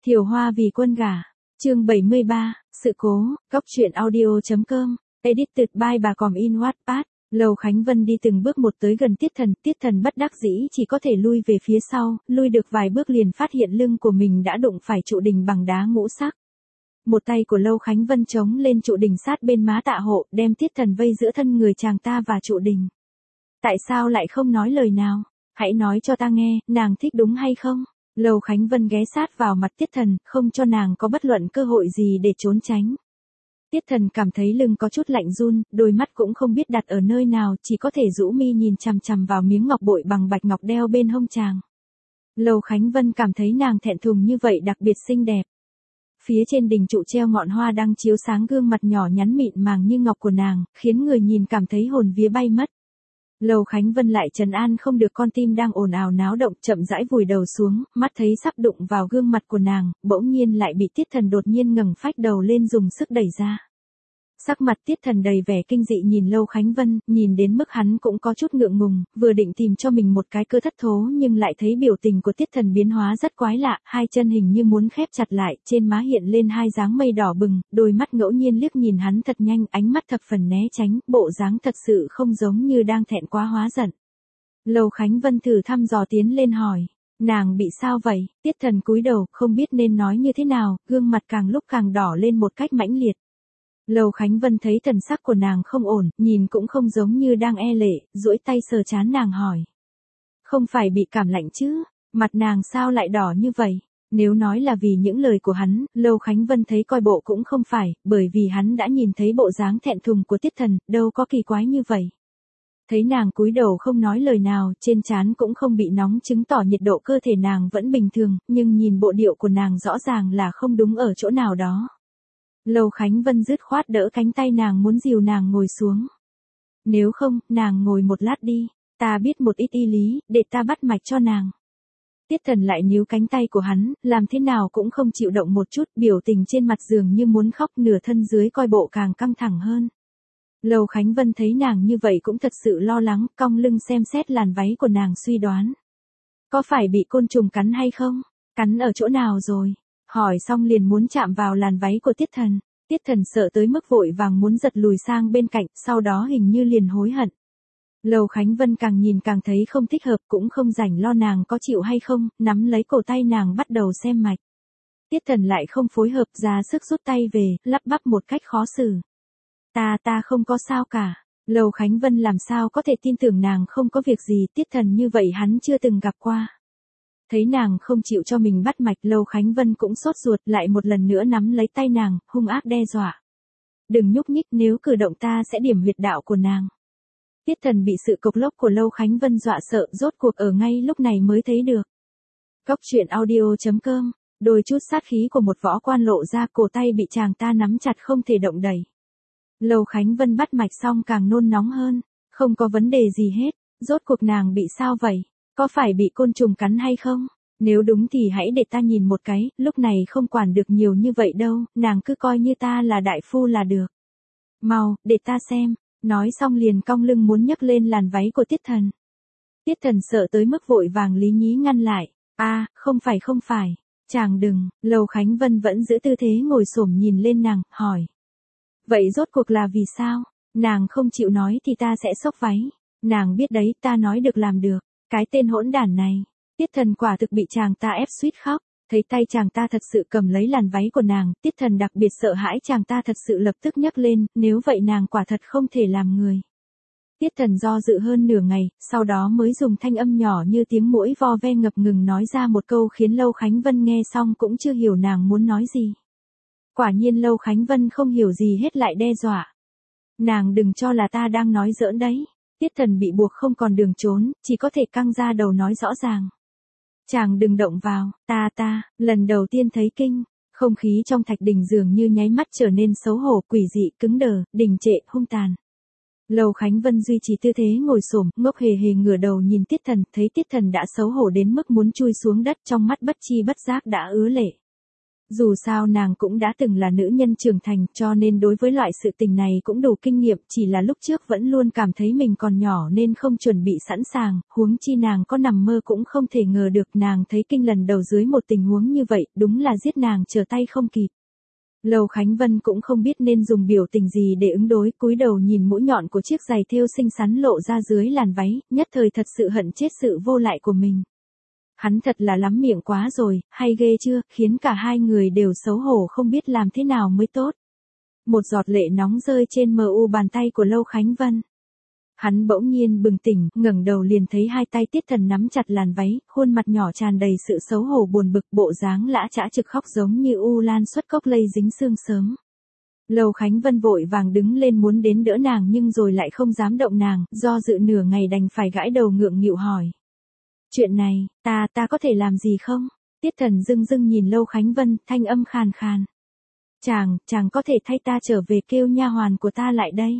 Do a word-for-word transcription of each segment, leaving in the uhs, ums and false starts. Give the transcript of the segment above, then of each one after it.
Thiều Hoa vì quân gả. Chương bảy mươi ba, sự cố. Góc truyện audio.com. Edited by bà Còm in Wattpad. Lầu Khánh Vân đi từng bước một tới gần Tiết Thần, Tiết Thần bất đắc dĩ chỉ có thể lui về phía sau, lui được vài bước liền phát hiện lưng của mình đã đụng phải trụ đỉnh bằng đá ngũ sắc. Một tay của Lâu Khánh Vân chống lên trụ đỉnh sát bên má Tạ Hộ, đem Tiết Thần vây giữa thân người chàng ta và trụ đỉnh. Tại sao lại không nói lời nào? Hãy nói cho ta nghe, nàng thích đúng hay không? Lâu Khánh Vân ghé sát vào mặt Tiết Thần, không cho nàng có bất luận cơ hội gì để trốn tránh. Tiết Thần cảm thấy lưng có chút lạnh run, đôi mắt cũng không biết đặt ở nơi nào, chỉ có thể rũ mi nhìn chằm chằm vào miếng ngọc bội bằng bạch ngọc đeo bên hông chàng. Lâu Khánh Vân cảm thấy nàng thẹn thùng như vậy đặc biệt xinh đẹp. Phía trên đỉnh trụ treo ngọn hoa đang chiếu sáng gương mặt nhỏ nhắn mịn màng như ngọc của nàng, khiến người nhìn cảm thấy hồn vía bay mất. Lâu Khánh Vân lại trấn an không được con tim đang ồn ào náo động, chậm rãi vùi đầu xuống, mắt thấy sắp đụng vào gương mặt của nàng, bỗng nhiên lại bị Tiết Thần đột nhiên ngẩng phách đầu lên dùng sức đẩy ra. Sắc mặt Tiết Thần đầy vẻ kinh dị nhìn Lâu Khánh Vân, nhìn đến mức hắn cũng có chút ngượng ngùng, vừa định tìm cho mình một cái cơ thất thố nhưng lại thấy biểu tình của Tiết Thần biến hóa rất quái lạ, hai chân hình như muốn khép chặt lại, trên má hiện lên hai dáng mây đỏ bừng, đôi mắt ngẫu nhiên liếc nhìn hắn thật nhanh, ánh mắt thập phần né tránh, bộ dáng thật sự không giống như đang thẹn quá hóa giận. Lâu Khánh Vân thử thăm dò tiến lên hỏi, nàng bị sao vậy? Tiết Thần cúi đầu, không biết nên nói như thế nào, gương mặt càng lúc càng đỏ lên một cách mãnh liệt. Lâu Khánh Vân thấy thần sắc của nàng không ổn, nhìn cũng không giống như đang e lệ, duỗi tay sờ trán nàng hỏi. Không phải bị cảm lạnh chứ, mặt nàng sao lại đỏ như vậy? Nếu nói là vì những lời của hắn, Lâu Khánh Vân thấy coi bộ cũng không phải, bởi vì hắn đã nhìn thấy bộ dáng thẹn thùng của Tiết Thần, đâu có kỳ quái như vậy. Thấy nàng cúi đầu không nói lời nào, trên trán cũng không bị nóng chứng tỏ nhiệt độ cơ thể nàng vẫn bình thường, nhưng nhìn bộ điệu của nàng rõ ràng là không đúng ở chỗ nào đó. Lâu Khánh Vân dứt khoát đỡ cánh tay nàng muốn dìu nàng ngồi xuống. Nếu không, nàng ngồi một lát đi, ta biết một ít y lý, để ta bắt mạch cho nàng. Tiết Thần lại níu cánh tay của hắn, làm thế nào cũng không chịu động một chút, biểu tình trên mặt dường như muốn khóc, nửa thân dưới coi bộ càng căng thẳng hơn. Lâu Khánh Vân thấy nàng như vậy cũng thật sự lo lắng, cong lưng xem xét làn váy của nàng suy đoán. Có phải bị côn trùng cắn hay không? Cắn ở chỗ nào rồi? Hỏi xong liền muốn chạm vào làn váy của Tiết Thần. Tiết Thần sợ tới mức vội vàng muốn giật lùi sang bên cạnh, sau đó hình như liền hối hận. Lâu Khánh Vân càng nhìn càng thấy không thích hợp, cũng không rảnh lo nàng có chịu hay không, nắm lấy cổ tay nàng bắt đầu xem mạch. Tiết Thần lại không phối hợp, ra sức rút tay về, lắp bắp một cách khó xử. Ta ta không có sao cả. Lâu Khánh Vân làm sao có thể tin tưởng nàng không có việc gì, Tiết Thần như vậy hắn chưa từng gặp qua. Thấy nàng không chịu cho mình bắt mạch, Lâu Khánh Vân cũng sốt ruột, lại một lần nữa nắm lấy tay nàng, hung ác đe dọa. Đừng nhúc nhích, nếu cử động ta sẽ điểm huyệt đạo của nàng. Tiết Thần bị sự cộc lốc của Lâu Khánh Vân dọa sợ, rốt cuộc ở ngay lúc này mới thấy được. Góc truyện audio.com, đôi chút sát khí của một võ quan lộ ra, cổ tay bị chàng ta nắm chặt không thể động đẩy. Lâu Khánh Vân bắt mạch xong càng nôn nóng hơn, không có vấn đề gì hết, rốt cuộc nàng bị sao vậy? Có phải bị côn trùng cắn hay không? Nếu đúng thì hãy để ta nhìn một cái, lúc này không quản được nhiều như vậy đâu, nàng cứ coi như ta là đại phu là được. Mau, để ta xem, nói xong liền cong lưng muốn nhấc lên làn váy của Tiết Thần. Tiết Thần sợ tới mức vội vàng lý nhí ngăn lại, a à, không phải không phải, chàng đừng, Lâu Khánh Vân vẫn giữ tư thế ngồi xổm nhìn lên nàng, hỏi. Vậy rốt cuộc là vì sao? Nàng không chịu nói thì ta sẽ xốc váy, nàng biết đấy, ta nói được làm được. Cái tên hỗn đản này, Tiết Thần quả thực bị chàng ta ép suýt khóc, thấy tay chàng ta thật sự cầm lấy làn váy của nàng, Tiết Thần đặc biệt sợ hãi chàng ta thật sự lập tức nhấc lên, nếu vậy nàng quả thật không thể làm người. Tiết Thần do dự hơn nửa ngày, sau đó mới dùng thanh âm nhỏ như tiếng muỗi vo ve ngập ngừng nói ra một câu khiến Lâu Khánh Vân nghe xong cũng chưa hiểu nàng muốn nói gì. Quả nhiên Lâu Khánh Vân không hiểu gì hết lại đe dọa. Nàng đừng cho là ta đang nói giỡn đấy. Tiết Thần bị buộc không còn đường trốn, chỉ có thể căng ra đầu nói rõ ràng. Chàng đừng động vào, ta ta, lần đầu tiên thấy kinh, không khí trong thạch đỉnh dường như nháy mắt trở nên xấu hổ, quỷ dị, cứng đờ, đình trệ, hung tàn. Lâu Khánh Vân duy trì tư thế ngồi xổm, ngốc hề hề ngửa đầu nhìn Tiết Thần, thấy Tiết Thần đã xấu hổ đến mức muốn chui xuống đất, trong mắt bất chi bất giác đã ứa lệ. Dù sao nàng cũng đã từng là nữ nhân trưởng thành cho nên đối với loại sự tình này cũng đủ kinh nghiệm, chỉ là lúc trước vẫn luôn cảm thấy mình còn nhỏ nên không chuẩn bị sẵn sàng, huống chi nàng có nằm mơ cũng không thể ngờ được nàng thấy kinh lần đầu dưới một tình huống như vậy, đúng là giết nàng trở tay không kịp. Lầu Khánh Vân cũng không biết nên dùng biểu tình gì để ứng đối, cúi đầu nhìn mũi nhọn của chiếc giày thêu xinh xắn lộ ra dưới làn váy, nhất thời thật sự hận chết sự vô lại của mình. Hắn thật là lắm miệng quá rồi, hay ghê chưa, khiến cả hai người đều xấu hổ không biết làm thế nào mới tốt. Một giọt lệ nóng rơi trên mờ u bàn tay của Lâu Khánh Vân. Hắn bỗng nhiên bừng tỉnh, ngẩng đầu liền thấy hai tay Tiết Thần nắm chặt làn váy, khuôn mặt nhỏ tràn đầy sự xấu hổ buồn bực, bộ dáng lã chã trực khóc giống như u lan xuất cốc lây dính xương sớm. Lâu Khánh Vân vội vàng đứng lên muốn đến đỡ nàng nhưng rồi lại không dám động nàng, do dự nửa ngày đành phải gãi đầu ngượng nghịu hỏi. Chuyện này, ta, ta có thể làm gì không? Tiết Thần dưng dưng nhìn Lâu Khánh Vân, thanh âm khàn khàn. Chàng, chàng có thể thay ta trở về kêu nha hoàn của ta lại đây.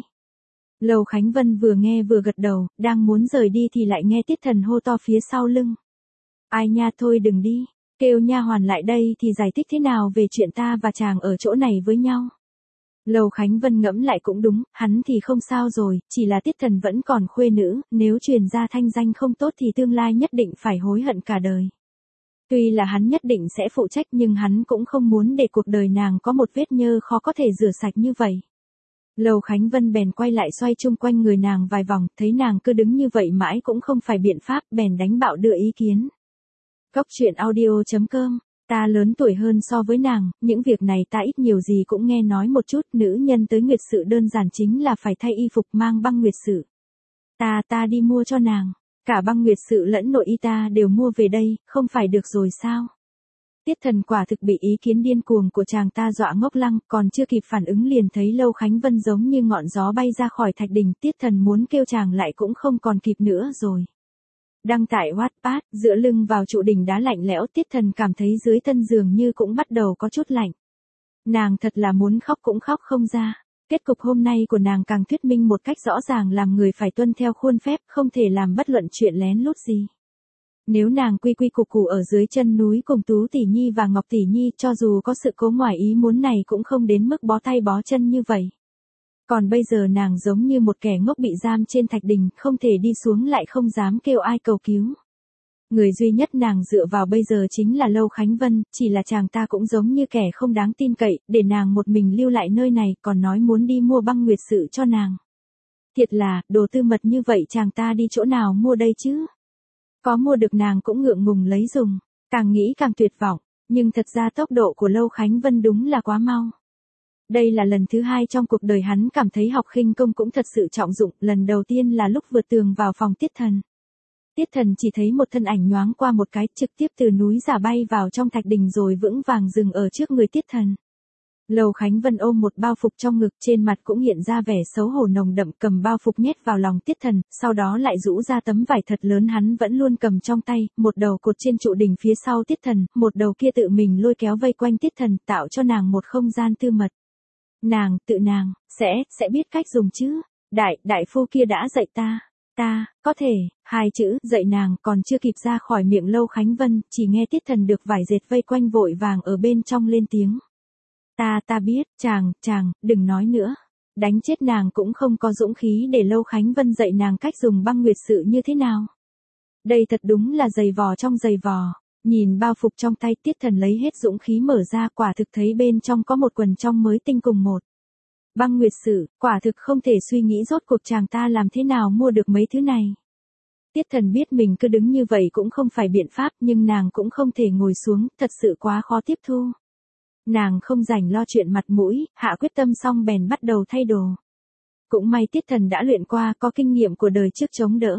Lâu Khánh Vân vừa nghe vừa gật đầu, đang muốn rời đi thì lại nghe Tiết Thần hô to phía sau lưng. Ai nha, thôi đừng đi, kêu nha hoàn lại đây thì giải thích thế nào về chuyện ta và chàng ở chỗ này với nhau. Lâu Khánh Vân ngẫm lại cũng đúng, hắn thì không sao rồi, chỉ là Tiết Thần vẫn còn khuê nữ, nếu truyền ra thanh danh không tốt thì tương lai nhất định phải hối hận cả đời. Tuy là hắn nhất định sẽ phụ trách nhưng hắn cũng không muốn để cuộc đời nàng có một vết nhơ khó có thể rửa sạch như vậy. Lâu Khánh Vân bèn quay lại xoay chung quanh người nàng vài vòng, thấy nàng cứ đứng như vậy mãi cũng không phải biện pháp, bèn đánh bạo đưa ý kiến. Góc truyện audio chấm com, ta lớn tuổi hơn so với nàng, những việc này ta ít nhiều gì cũng nghe nói một chút, nữ nhân tới nguyệt sự đơn giản chính là phải thay y phục mang băng nguyệt sự. Ta ta đi mua cho nàng, cả băng nguyệt sự lẫn nội y ta đều mua về đây, không phải được rồi sao? Tiết Thần quả thực bị ý kiến điên cuồng của chàng ta dọa ngốc lăng, còn chưa kịp phản ứng liền thấy Lâu Khánh Vân giống như ngọn gió bay ra khỏi thạch đỉnh, Tiết Thần muốn kêu chàng lại cũng không còn kịp nữa rồi. Đăng tải Wattpad, dựa lưng vào trụ đỉnh đá lạnh lẽo, Tiết Thần cảm thấy dưới thân giường như cũng bắt đầu có chút lạnh. Nàng thật là muốn khóc cũng khóc không ra. Kết cục hôm nay của nàng càng thuyết minh một cách rõ ràng làm người phải tuân theo khuôn phép, không thể làm bất luận chuyện lén lút gì. Nếu nàng quy quy củ củ ở dưới chân núi cùng Tú Tỷ Nhi và Ngọc Tỷ Nhi, cho dù có sự cố ngoài ý muốn này cũng không đến mức bó tay bó chân như vậy. Còn bây giờ nàng giống như một kẻ ngốc bị giam trên thạch đỉnh, không thể đi xuống lại không dám kêu ai cầu cứu. Người duy nhất nàng dựa vào bây giờ chính là Lâu Khánh Vân, chỉ là chàng ta cũng giống như kẻ không đáng tin cậy, để nàng một mình lưu lại nơi này, còn nói muốn đi mua băng nguyệt sự cho nàng. Thiệt là, đồ tư mật như vậy chàng ta đi chỗ nào mua đây chứ? Có mua được nàng cũng ngượng ngùng lấy dùng, càng nghĩ càng tuyệt vọng, nhưng thật ra tốc độ của Lâu Khánh Vân đúng là quá mau. Đây là lần thứ hai trong cuộc đời hắn cảm thấy học khinh công cũng thật sự trọng dụng, lần đầu tiên là lúc vượt tường vào phòng Tiết Thần. Tiết Thần chỉ thấy một thân ảnh nhoáng qua một cái, trực tiếp từ núi giả bay vào trong thạch đỉnh rồi vững vàng dừng ở trước người Tiết Thần. Lâu Khánh Vân ôm một bao phục trong ngực, trên mặt cũng hiện ra vẻ xấu hổ nồng đậm, cầm bao phục nhét vào lòng Tiết Thần, sau đó lại rũ ra tấm vải thật lớn hắn vẫn luôn cầm trong tay, một đầu cột trên trụ đỉnh phía sau Tiết Thần, một đầu kia tự mình lôi kéo vây quanh Tiết Thần, tạo cho nàng một không gian tư mật. Nàng, tự nàng, sẽ, sẽ biết cách dùng chứ, đại, đại phu kia đã dạy ta. Ta, có thể, hai chữ, dạy nàng, còn chưa kịp ra khỏi miệng Lâu Khánh Vân, chỉ nghe Tiết Thần được vải dệt vây quanh vội vàng ở bên trong lên tiếng. Ta, ta biết, chàng, chàng, đừng nói nữa. Đánh chết nàng cũng không có dũng khí để Lâu Khánh Vân dạy nàng cách dùng băng nguyệt sự như thế nào. Đây thật đúng là giày vò trong giày vò. Nhìn bao phục trong tay, Tiết Thần lấy hết dũng khí mở ra, quả thực thấy bên trong có một quần trong mới tinh cùng một. Băng nguyệt sự, quả thực không thể suy nghĩ rốt cuộc chàng ta làm thế nào mua được mấy thứ này. Tiết Thần biết mình cứ đứng như vậy cũng không phải biện pháp, nhưng nàng cũng không thể ngồi xuống, thật sự quá khó tiếp thu. Nàng không rảnh lo chuyện mặt mũi, hạ quyết tâm xong bèn bắt đầu thay đồ. Cũng may Tiết Thần đã luyện qua, có kinh nghiệm của đời trước chống đỡ.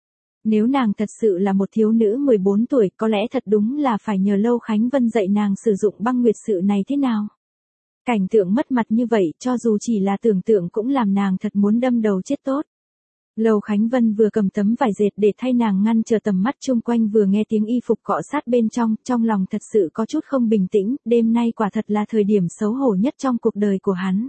Nếu nàng thật sự là một thiếu nữ mười bốn tuổi, có lẽ thật đúng là phải nhờ Lâu Khánh Vân dạy nàng sử dụng băng nguyệt sự này thế nào. Cảnh tượng mất mặt như vậy, cho dù chỉ là tưởng tượng cũng làm nàng thật muốn đâm đầu chết tốt. Lâu Khánh Vân vừa cầm tấm vải dệt để thay nàng ngăn trở tầm mắt chung quanh, vừa nghe tiếng y phục cọ sát bên trong, trong lòng thật sự có chút không bình tĩnh, đêm nay quả thật là thời điểm xấu hổ nhất trong cuộc đời của hắn.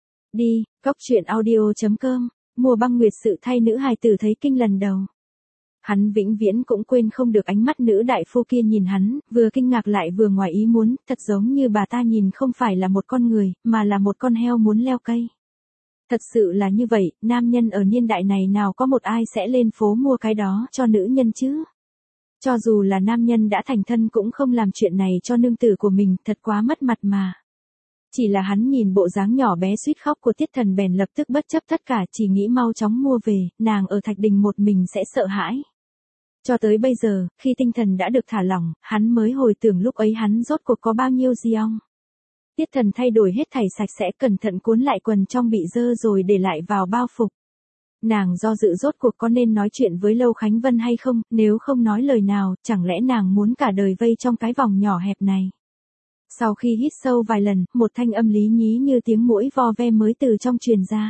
Đi, góc truyện audio chấm com, mua băng nguyệt sự thay nữ hài tử thấy kinh lần đầu. Hắn vĩnh viễn cũng quên không được ánh mắt nữ đại phu kia nhìn hắn, vừa kinh ngạc lại vừa ngoài ý muốn, thật giống như bà ta nhìn không phải là một con người, mà là một con heo muốn leo cây. Thật sự là như vậy, nam nhân ở niên đại này nào có một ai sẽ lên phố mua cái đó cho nữ nhân chứ? Cho dù là nam nhân đã thành thân cũng không làm chuyện này cho nương tử của mình, thật quá mất mặt mà. Chỉ là hắn nhìn bộ dáng nhỏ bé suýt khóc của Tiết Thần bèn lập tức bất chấp tất cả, chỉ nghĩ mau chóng mua về, nàng ở Thạch Đình một mình sẽ sợ hãi. Cho tới bây giờ, khi tinh thần đã được thả lỏng, hắn mới hồi tưởng lúc ấy hắn rốt cuộc có bao nhiêu giông. Tiết Thần thay đổi hết thảy sạch sẽ, cẩn thận cuốn lại quần trong bị dơ rồi để lại vào bao phục. Nàng do dự rốt cuộc có nên nói chuyện với Lâu Khánh Vân hay không, nếu không nói lời nào, chẳng lẽ nàng muốn cả đời vây trong cái vòng nhỏ hẹp này. Sau khi hít sâu vài lần, một thanh âm lý nhí như tiếng muỗi vo ve mới từ trong truyền ra.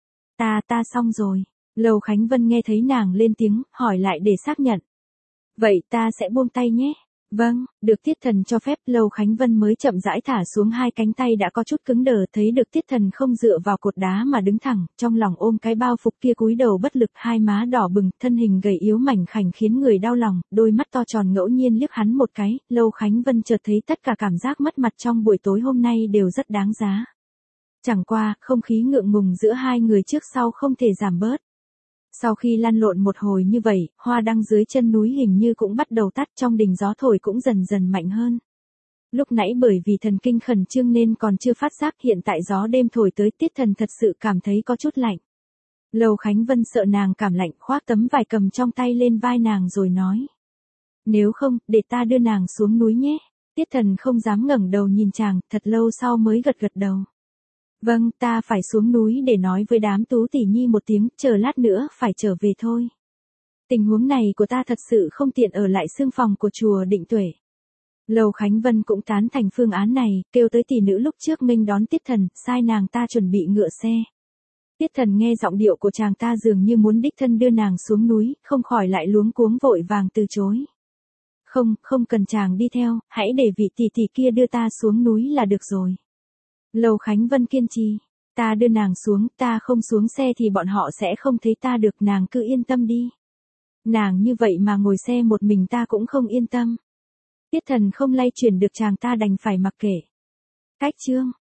Ta, ta xong rồi. Lâu Khánh Vân nghe thấy nàng lên tiếng, hỏi lại để xác nhận. Vậy ta sẽ buông tay nhé. Vâng, được Tiết Thần cho phép, Lâu Khánh Vân mới chậm rãi thả xuống hai cánh tay đã có chút cứng đờ, thấy được Tiết Thần không dựa vào cột đá mà đứng thẳng, trong lòng ôm cái bao phục kia cúi đầu bất lực, hai má đỏ bừng, thân hình gầy yếu mảnh khảnh khiến người đau lòng, đôi mắt to tròn ngẫu nhiên liếc hắn một cái, Lâu Khánh Vân chợt thấy tất cả cảm giác mất mặt trong buổi tối hôm nay đều rất đáng giá. Chẳng qua, không khí ngượng ngùng giữa hai người trước sau không thể giảm bớt. Sau khi lăn lộn một hồi như vậy, hoa đăng dưới chân núi hình như cũng bắt đầu tắt, trong đình gió thổi cũng dần dần mạnh hơn. Lúc nãy bởi vì thần kinh khẩn trương nên còn chưa phát giác, hiện tại gió đêm thổi tới, Tiết Thần thật sự cảm thấy có chút lạnh. Lâu Khánh Vân sợ nàng cảm lạnh, khoác tấm vải cầm trong tay lên vai nàng rồi nói. Nếu không, để ta đưa nàng xuống núi nhé. Tiết Thần không dám ngẩng đầu nhìn chàng, thật lâu sau mới gật gật đầu. Vâng, ta phải xuống núi để nói với đám Tú tỷ nhi một tiếng, chờ lát nữa phải trở về thôi. Tình huống này của ta thật sự không tiện ở lại xương phòng của chùa Định Tuệ. Lâu Khánh Vân cũng tán thành phương án này, kêu tới tỷ nữ lúc trước nghênh đón Tiết Thần, sai nàng ta chuẩn bị ngựa xe. Tiết Thần nghe giọng điệu của chàng ta dường như muốn đích thân đưa nàng xuống núi, không khỏi lại luống cuống vội vàng từ chối. Không, không cần chàng đi theo, hãy để vị tỷ tỷ kia đưa ta xuống núi là được rồi. Lâu Khánh Vân kiên trì, ta đưa nàng xuống, ta không xuống xe thì bọn họ sẽ không thấy ta được, nàng cứ yên tâm đi. Nàng như vậy mà ngồi xe một mình ta cũng không yên tâm. Tiết Thần không lay chuyển được chàng ta đành phải mặc kệ. Cách chương